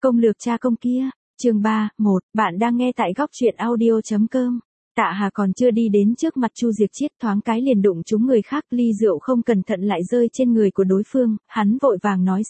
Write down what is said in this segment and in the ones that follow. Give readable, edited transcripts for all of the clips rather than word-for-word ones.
Công lược cha công kia, chương 3, 1, bạn đang nghe tại góc truyện audio.com. Tạ Hà còn chưa đi đến trước mặt Chu Diệc Chiết thoáng cái liền đụng trúng người khác, ly rượu không cẩn thận lại rơi trên người của đối phương, hắn vội vàng nói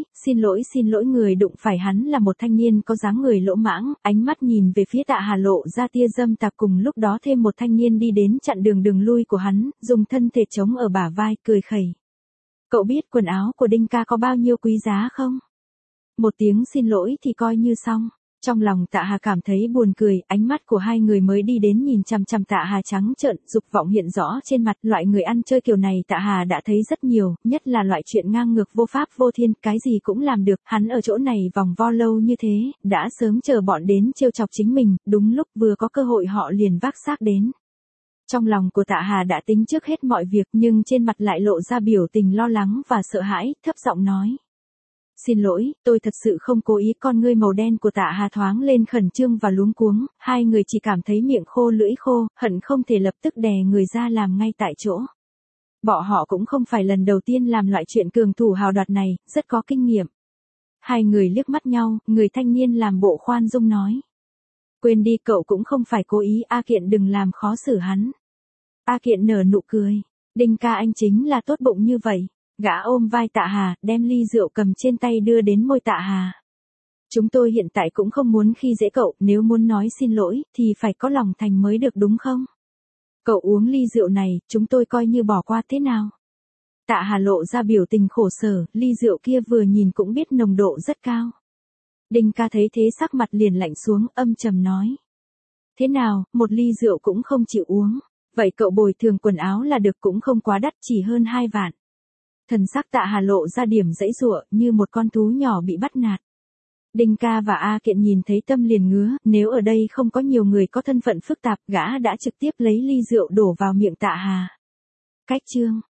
xin lỗi, người đụng phải hắn là một thanh niên có dáng người lỗ mãng, ánh mắt nhìn về phía Tạ Hà lộ ra tia dâm tạp, cùng lúc đó thêm một thanh niên đi đến chặn đường lui của hắn, dùng thân thể chống ở bả vai, cười khẩy. Cậu biết quần áo của Đinh ca có bao nhiêu quý giá không? Một tiếng xin lỗi thì coi như xong. Trong lòng Tạ Hà cảm thấy buồn cười, ánh mắt của hai người mới đi đến nhìn chằm chằm Tạ Hà trắng trợn, dục vọng hiện rõ trên mặt. Loại người ăn chơi kiểu này Tạ Hà đã thấy rất nhiều, nhất là loại chuyện ngang ngược vô pháp vô thiên, cái gì cũng làm được. Hắn ở chỗ này vòng vo lâu như thế, đã sớm chờ bọn đến trêu chọc chính mình, đúng lúc vừa có cơ hội họ liền vác xác đến. Trong lòng của Tạ Hà đã tính trước hết mọi việc, nhưng trên mặt lại lộ ra biểu tình lo lắng và sợ hãi, thấp giọng nói. Xin lỗi, tôi thật sự không cố ý. Con ngươi màu đen của Tạ Hà thoáng lên khẩn trương và luống cuống, hai người chỉ cảm thấy miệng khô lưỡi khô, hận không thể lập tức đè người ra làm ngay tại chỗ. Bọn họ cũng không phải lần đầu tiên làm loại chuyện cường thủ hào đoạt này, rất có kinh nghiệm. Hai người liếc mắt nhau, người thanh niên làm bộ khoan dung nói. Quên đi, cậu cũng không phải cố ý, A Kiện đừng làm khó xử hắn. A Kiện nở nụ cười, Đinh ca anh chính là tốt bụng như vậy. Gã ôm vai Tạ Hà, đem ly rượu cầm trên tay đưa đến môi Tạ Hà. Chúng tôi hiện tại cũng không muốn khi dễ cậu, nếu muốn nói xin lỗi, thì phải có lòng thành mới được đúng không? Cậu uống ly rượu này, chúng tôi coi như bỏ qua thế nào? Tạ Hà lộ ra biểu tình khổ sở, ly rượu kia vừa nhìn cũng biết nồng độ rất cao. Đinh ca thấy thế sắc mặt liền lạnh xuống, âm trầm nói. Thế nào, một ly rượu cũng không chịu uống, vậy cậu bồi thường quần áo là được, cũng không quá đắt, chỉ hơn 2 vạn. Thần sắc Tạ Hà lộ ra điểm giãy giụa, như một con thú nhỏ bị bắt nạt. Đinh ca và A Kiện nhìn thấy tâm liền ngứa, nếu ở đây không có nhiều người có thân phận phức tạp, gã đã trực tiếp lấy ly rượu đổ vào miệng Tạ Hà. Cách chương